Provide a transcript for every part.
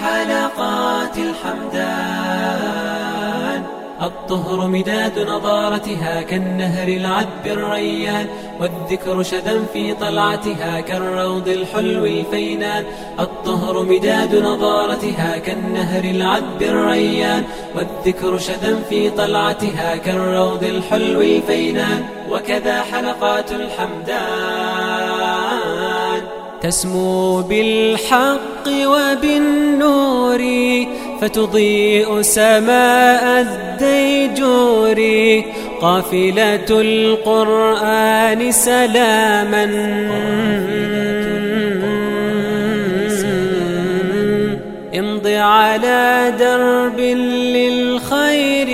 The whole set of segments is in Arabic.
حلقات الحمدان. الطهر مداد نضارتها كالنهر العذب الريان، والذكر شدا في طلعتها كالروض الحلو الفينان. الطهر مداد نضارتها كالنهر العذب الريان، والذكر شدا في طلعتها كالروض الحلو الفينان. وكذا حلقات الحمدان تسمو بالحق وبالنور، فتضيء سماء الديجور. قافلة القرآن سلاما امض على درب للخير.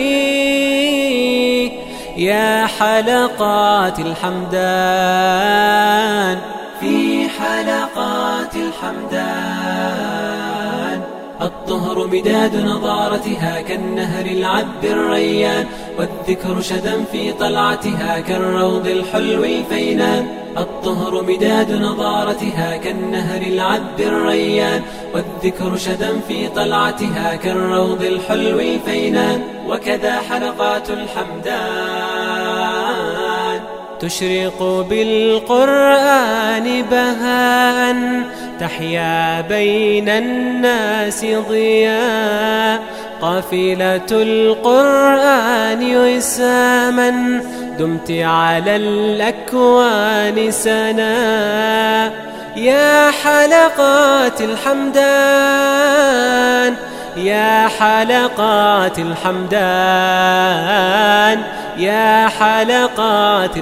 يا حلقات الحمدان في حلقات الحمدان. الطهر مداد نضارتها كالنهر العذب الريان، والذكر شدا في طلعتها كالروض الحلو الفينان. الطهر مداد نضارتها كالنهر العذب الريان، والذكر شدا في طلعتها كالروض الحلو الفينان. وكذا حلقات الحمدان تشرق بالقرآن بهاء، تحيا بين الناس ضياء. قافلة القرآن وساما دمت على الأكوان سنا. يا حلقات الحمدان يا حلقات الحمدان يا حلقات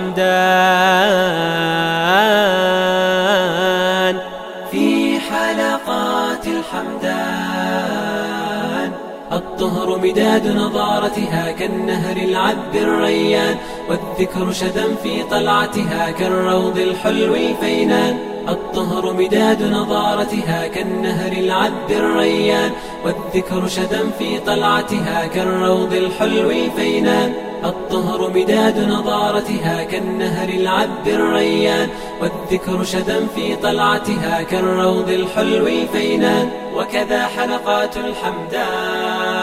الحمدان في حلقات الحمدان. الطهر مداد نضارتها كالنهر العذب الريان، والذكر شدا في طلعتها كالروض الحلو الفينان. الطهر مداد نضارتها كالنهر العذب الريان، والذكر شدا في طلعتها كالروض الحلو الفينان. الطهر مداد نضارتها كالنهر العذب الريان، والذكر شدا في طلعتها كالروض الحلو الفينان. وكذا حلقات الحمدان